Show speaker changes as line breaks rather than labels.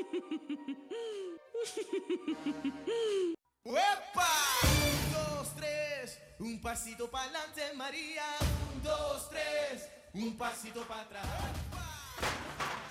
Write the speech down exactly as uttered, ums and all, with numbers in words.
¡Uepa! Un, dos, tres, un pasito para adelante, María. Un, dos, tres, un pasito para atrás.